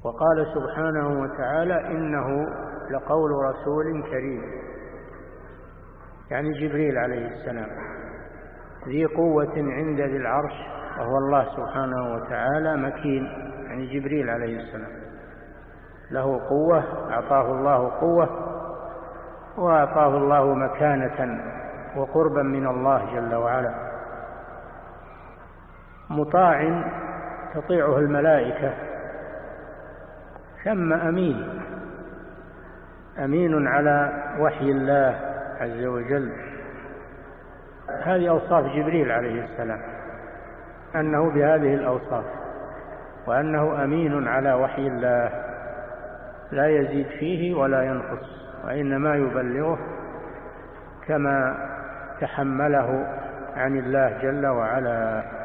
وقال سبحانه وتعالى إنه لقول رسول كريم، يعني جبريل عليه السلام، ذي قوة عند ذي العرش، وهو الله سبحانه وتعالى، مكين، يعني جبريل عليه السلام له قوة، أعطاه الله قوة، وأعطاه الله مكانة وقربا من الله جل وعلا، مطاع تطيعه الملائكة، ثم أمين على وحي الله عز وجل. هذه أوصاف جبريل عليه السلام، أنه بهذه الأوصاف، وأنه أمين على وحي الله، لا يزيد فيه ولا ينقص، وإنما يبلغه كما تحمله عن الله جل وعلا.